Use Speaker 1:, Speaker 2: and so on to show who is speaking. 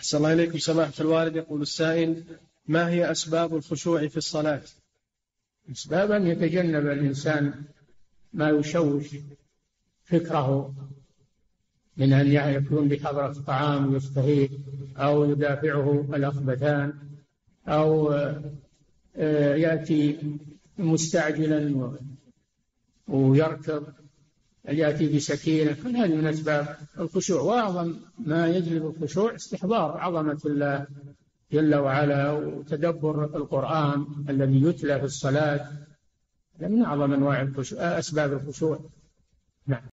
Speaker 1: أحسن الله إليكم سماحة الوالد. يقول السائل: ما هي أسباب الخشوع في الصلاة؟
Speaker 2: أسباب أن يتجنب الإنسان ما يشوش فكره من أن يكون بحضرة الطعام يشتهيه، أو يدافعه الأخبثان، أو يأتي مستعجلا ويركض، يأتي بسكينة. كل هذه من أسباب الخشوع. وأعظم ما يجلب الخشوع استحضار عظمة الله جل وعلا، وتدبر القرآن الذي يتلى في الصلاة. من أعظم أنواع أسباب الخشوع. نعم.